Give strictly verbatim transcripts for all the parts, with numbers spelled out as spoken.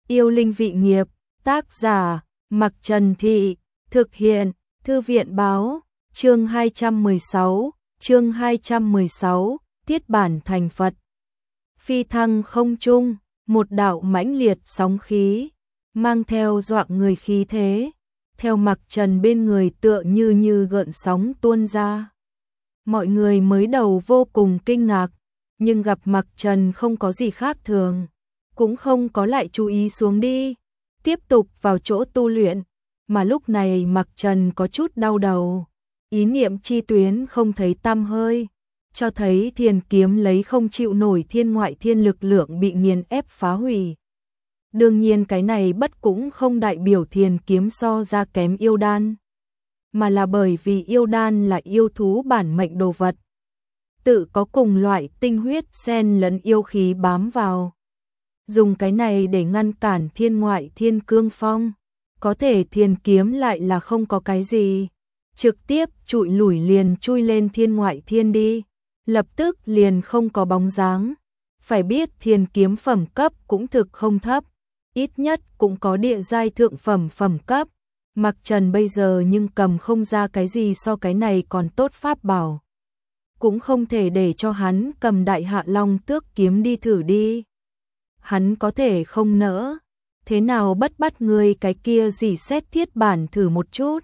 Yêu linh vị nghiệp, tác giả, Mặc Trần Thị, thực hiện, Thư viện báo, chương hai trăm mười sáu, chương hai trăm mười sáu, tiết bản thành Phật. Phi thăng không trung, một đạo mãnh liệt sóng khí, mang theo dọa người khí thế, theo Mặc Trần bên người tựa như như gợn sóng tuôn ra. Mọi người mới đầu vô cùng kinh ngạc, nhưng gặp Mặc Trần không có gì khác thường, cũng không có lại chú ý xuống đi, tiếp tục vào chỗ tu luyện, mà lúc này Mặc Trần có chút đau đầu, ý niệm chi tuyến không thấy tăm hơi, cho thấy thiền kiếm lấy không chịu nổi thiên ngoại thiên lực lượng bị nghiền ép phá hủy. Đương nhiên cái này bất cũng không đại biểu thiền kiếm so ra kém yêu đan, mà là bởi vì yêu đan là yêu thú bản mệnh đồ vật, tự có cùng loại tinh huyết xen lẫn yêu khí bám vào. Dùng cái này để ngăn cản thiên ngoại thiên cương phong, có thể thiền kiếm lại là không có cái gì, trực tiếp trụi lủi liền chui lên thiên ngoại thiên đi, lập tức liền không có bóng dáng. Phải biết thiền kiếm phẩm cấp cũng thực không thấp, ít nhất cũng có địa giai thượng phẩm phẩm cấp. Mặc Trần bây giờ nhưng cầm không ra cái gì so cái này còn tốt pháp bảo, cũng không thể để cho hắn cầm đại hạ long tước kiếm đi thử đi. Hắn có thể không nỡ, thế nào bất bắt người cái kia dỉ xét thiết bản thử một chút.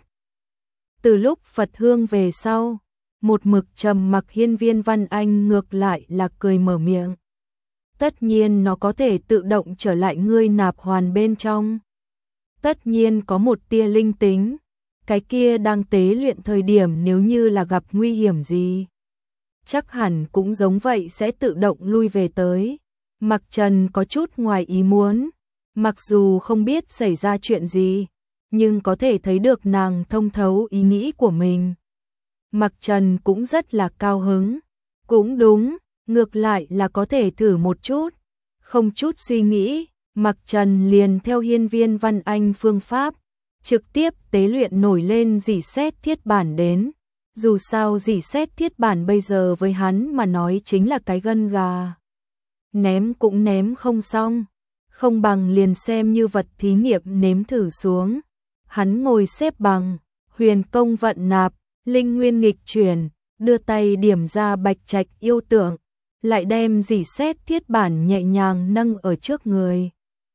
Từ lúc Phật hương về sau, một mực trầm mặc Hiên Viên Văn Anh ngược lại là cười mở miệng. Tất nhiên nó có thể tự động trở lại ngươi nạp hoàn bên trong. Tất nhiên có một tia linh tính, cái kia đang tế luyện thời điểm nếu như là gặp nguy hiểm gì, chắc hẳn cũng giống vậy sẽ tự động lui về tới. Mặc Trần có chút ngoài ý muốn, mặc dù không biết xảy ra chuyện gì, nhưng có thể thấy được nàng thông thấu ý nghĩ của mình. Mặc Trần cũng rất là cao hứng, cũng đúng, ngược lại là có thể thử một chút. Không chút suy nghĩ, Mặc Trần liền theo Hiên Viên Văn Anh phương pháp, trực tiếp tế luyện nổi lên dỉ xét thiết bản đến. Dù sao dỉ xét thiết bản bây giờ với hắn mà nói chính là cái gân gà, ném cũng ném không xong, không bằng liền xem như vật thí nghiệm nếm thử xuống. Hắn ngồi xếp bằng, huyền công vận nạp, linh nguyên nghịch chuyển, đưa tay điểm ra bạch trạch yêu tượng, lại đem dỉ xét thiết bản nhẹ nhàng nâng ở trước người.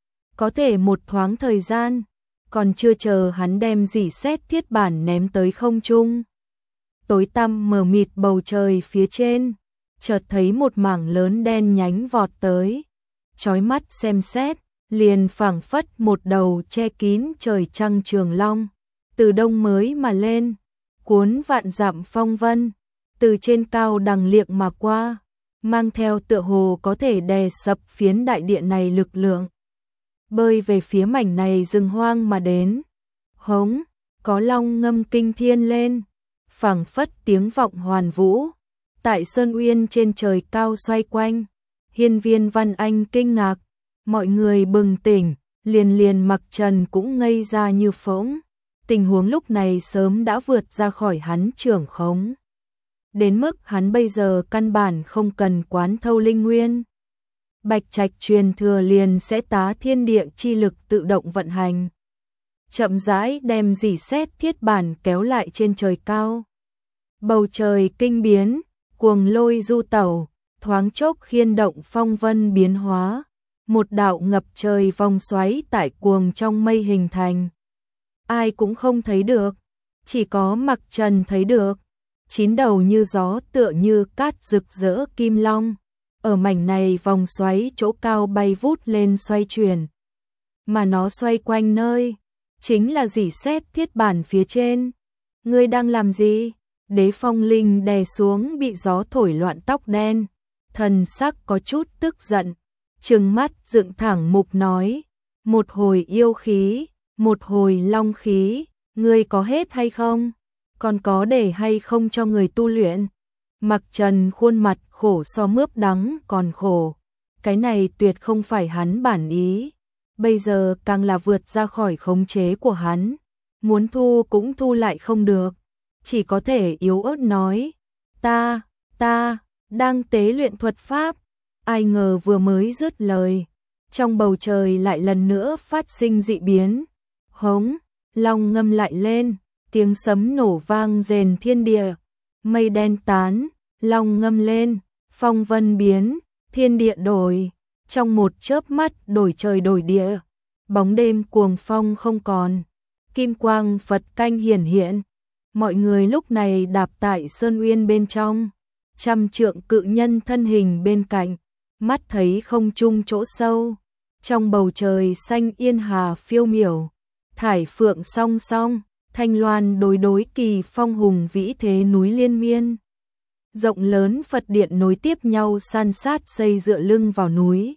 Có thể một thoáng thời gian, còn chưa chờ hắn đem dỉ xét thiết bản ném tới không trung, tối tăm mờ mịt bầu trời phía trên, chợt thấy một mảng lớn đen nhánh vọt tới, chói mắt xem xét, liền phảng phất một đầu che kín trời trăng trường long, từ đông mới mà lên, cuốn vạn dặm phong vân, từ trên cao đằng liệng mà qua, mang theo tựa hồ có thể đè sập phiến đại địa này lực lượng, bơi về phía mảnh này rừng hoang mà đến. Hống, có long ngâm kinh thiên lên, phảng phất tiếng vọng hoàn vũ, tại sơn uyên trên trời cao xoay quanh. Hiên Viên Văn Anh kinh ngạc, mọi người bừng tỉnh, liền liền Mặc Trần cũng ngây ra như phỗng. Tình huống lúc này sớm đã vượt ra khỏi hắn trưởng khống, đến mức hắn bây giờ căn bản không cần quán thâu linh nguyên. Bạch trạch truyền thừa liền sẽ tá thiên địa chi lực tự động vận hành, chậm rãi đem dỉ xét thiết bản kéo lại trên trời cao. Bầu trời kinh biến, cuồng lôi du tẩu, thoáng chốc khiên động phong vân biến hóa, một đạo ngập trời vòng xoáy tại cuồng trong mây hình thành. Ai cũng không thấy được, chỉ có Mặc Trần thấy được. Chín đầu như gió tựa như cát rực rỡ kim long, ở mảnh này vòng xoáy chỗ cao bay vút lên xoay chuyển, mà nó xoay quanh nơi chính là dỉ xét thiết bản phía trên. Ngươi đang làm gì? Đế Phong Linh đè xuống bị gió thổi loạn tóc đen, thần sắc có chút tức giận, trừng mắt dựng thẳng mục nói, một hồi yêu khí, một hồi long khí, ngươi có hết hay không? Còn có để hay không cho người tu luyện? Mặc Trần khuôn mặt khổ so mướp đắng còn khổ, cái này tuyệt không phải hắn bản ý, bây giờ càng là vượt ra khỏi khống chế của hắn, muốn thu cũng thu lại không được, chỉ có thể yếu ớt nói, ta, ta, đang tế luyện thuật pháp. Ai ngờ vừa mới dứt lời, trong bầu trời lại lần nữa phát sinh dị biến. Hống, long ngâm lại lên, tiếng sấm nổ vang rền thiên địa, mây đen tán, long ngâm lên, phong vân biến, thiên địa đổi, trong một chớp mắt đổi trời đổi địa, bóng đêm cuồng phong không còn, kim quang Phật canh hiển hiện, mọi người lúc này đạp tại sơn uyên bên trong, trăm trượng cự nhân thân hình bên cạnh, mắt thấy không trung chỗ sâu, trong bầu trời xanh yên hà phiêu miểu, thải phượng song song, thanh loan đối đối kỳ phong hùng vĩ thế núi liên miên. Rộng lớn Phật điện nối tiếp nhau san sát xây dựa lưng vào núi.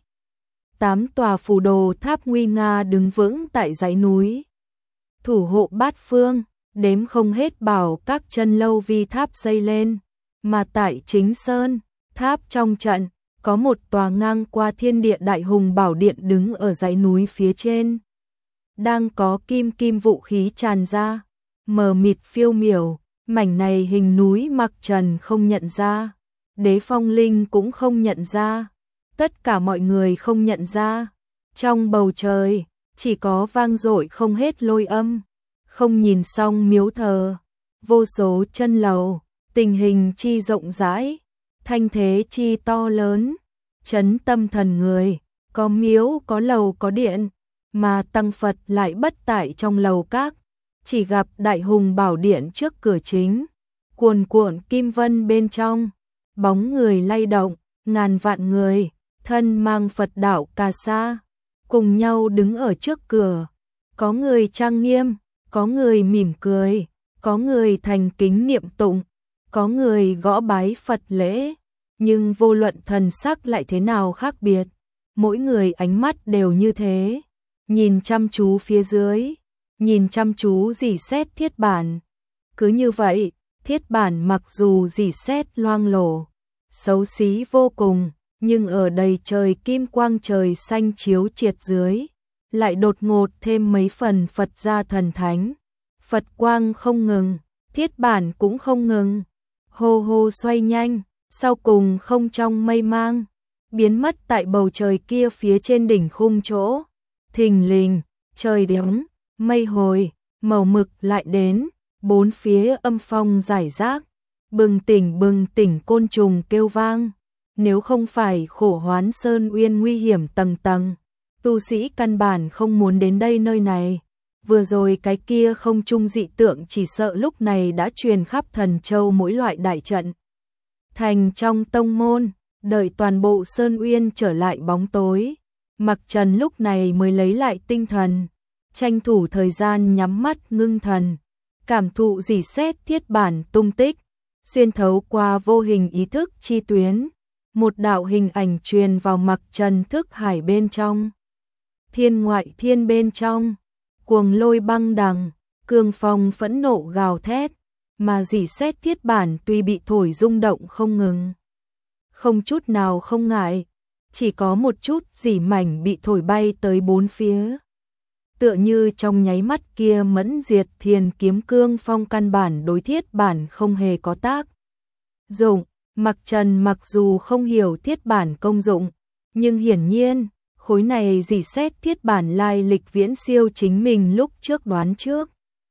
Tám tòa phù đồ tháp nguy nga đứng vững tại dãy núi. Thủ hộ bát phương, đếm không hết bảo các chân lâu vi tháp xây lên. Mà tại chính sơn, tháp trong trận, có một tòa ngang qua thiên địa đại hùng bảo điện đứng ở dãy núi phía trên. Đang có kim kim vũ khí tràn ra, mờ mịt phiêu miểu, mảnh này hình núi Mặc Trần không nhận ra, Đế Phong Linh cũng không nhận ra, tất cả mọi người không nhận ra. Trong bầu trời, chỉ có vang dội không hết lôi âm, không nhìn xong miếu thờ, vô số chân lầu, tình hình chi rộng rãi, thanh thế chi to lớn, chấn tâm thần người, có miếu, có lầu, có điện, mà tăng Phật lại bất tại trong lầu các, chỉ gặp đại hùng bảo điện trước cửa chính, cuồn cuộn kim vân bên trong, bóng người lay động, ngàn vạn người, thân mang Phật đạo cà sa, cùng nhau đứng ở trước cửa, có người trang nghiêm, có người mỉm cười, có người thành kính niệm tụng, có người gõ bái Phật lễ, nhưng vô luận thần sắc lại thế nào khác biệt, mỗi người ánh mắt đều như thế, nhìn chăm chú phía dưới, nhìn chăm chú rỉ sét thiết bản. Cứ như vậy, thiết bản mặc dù rỉ sét loang lổ, xấu xí vô cùng, nhưng ở đầy trời kim quang trời xanh chiếu triệt dưới, lại đột ngột thêm mấy phần Phật gia thần thánh. Phật quang không ngừng, thiết bản cũng không ngừng, hô hô xoay nhanh, sau cùng không trong mây mang, biến mất tại bầu trời kia phía trên đỉnh khung chỗ. Thình lình, trời đóng, mây hồi, màu mực lại đến, bốn phía âm phong rải rác, bừng tỉnh bừng tỉnh côn trùng kêu vang. Nếu không phải khổ hoán sơn uyên nguy hiểm tầng tầng, tu sĩ căn bản không muốn đến đây nơi này. Vừa rồi cái kia không trung dị tượng chỉ sợ lúc này đã truyền khắp Thần Châu mỗi loại đại trận. Thành trong tông môn, đợi toàn bộ sơn uyên trở lại bóng tối, Mặc Trần lúc này mới lấy lại tinh thần, tranh thủ thời gian nhắm mắt ngưng thần, cảm thụ rỉ sét thiết bản tung tích, xuyên thấu qua vô hình ý thức chi tuyến, một đạo hình ảnh truyền vào Mặc Trần thức hải bên trong. Thiên ngoại thiên bên trong, cuồng lôi băng đằng, cương phong phẫn nộ gào thét, mà rỉ sét thiết bản tuy bị thổi rung động không ngừng, không chút nào không ngại, chỉ có một chút rỉ mảnh bị thổi bay tới bốn phía. Tựa như trong nháy mắt kia mẫn diệt thiền kiếm cương phong căn bản đối thiết bản không hề có tác dụng. Mặc Trần mặc dù không hiểu thiết bản công dụng, nhưng hiển nhiên, khối này rỉ sét thiết bản lai lịch viễn siêu chính mình lúc trước đoán trước.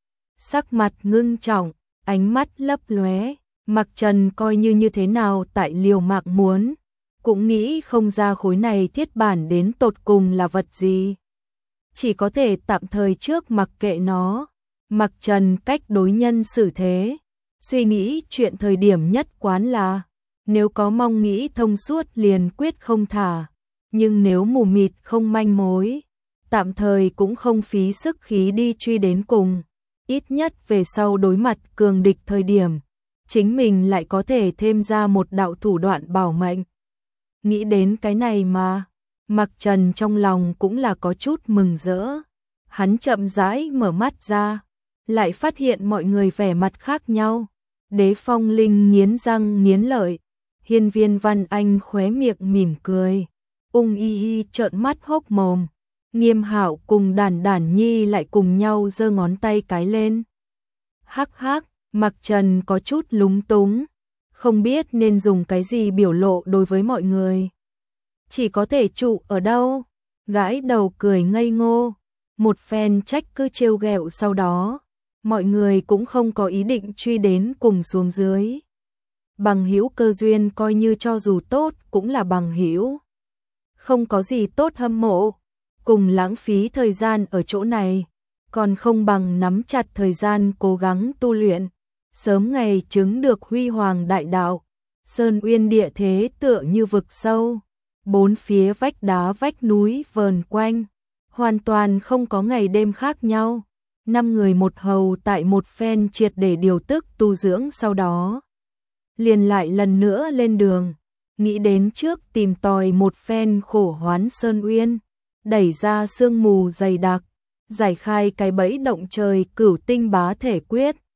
Sắc mặt ngưng trọng, ánh mắt lấp lóe, Mặc Trần coi như như thế nào tại liều mạng muốn, cũng nghĩ không ra khối này thiết bản đến tột cùng là vật gì. Chỉ có thể tạm thời trước mặc kệ nó. Mặc Trần cách đối nhân xử thế, suy nghĩ chuyện thời điểm nhất quán là, nếu có mong nghĩ thông suốt liền quyết không thả, nhưng nếu mù mịt không manh mối, tạm thời cũng không phí sức khí đi truy đến cùng. Ít nhất về sau đối mặt cường địch thời điểm, chính mình lại có thể thêm ra một đạo thủ đoạn bảo mệnh. Nghĩ đến cái này mà, Mặc Trần trong lòng cũng là có chút mừng rỡ. Hắn chậm rãi mở mắt ra, lại phát hiện mọi người vẻ mặt khác nhau. Đế Phong Linh nghiến răng nghiến lợi, Hiên Viên Văn Anh khóe miệng mỉm cười, Ung Y Y trợn mắt hốc mồm, Nghiêm Hạo cùng Đản Đản Nhi lại cùng nhau giơ ngón tay cái lên. Hắc hắc, Mặc Trần có chút lúng túng, không biết nên dùng cái gì biểu lộ đối với mọi người. Chỉ có thể trụ ở đâu, gãi đầu cười ngây ngô, một phen trách cứ trêu ghẹo sau đó, mọi người cũng không có ý định truy đến cùng xuống dưới. Bằng hữu cơ duyên coi như cho dù tốt cũng là bằng hữu. Không có gì tốt hâm mộ, cùng lãng phí thời gian ở chỗ này, còn không bằng nắm chặt thời gian cố gắng tu luyện, sớm ngày chứng được huy hoàng đại đạo. Sơn Uyên địa thế tựa như vực sâu, bốn phía vách đá vách núi vờn quanh, hoàn toàn không có ngày đêm khác nhau. Năm người một hầu tại một phen triệt để điều tức tu dưỡng sau đó, liền lại lần nữa lên đường, nghĩ đến trước tìm tòi một phen khổ hoán Sơn Uyên, đẩy ra sương mù dày đặc, giải khai cái bẫy động trời cửu tinh bá thể quyết.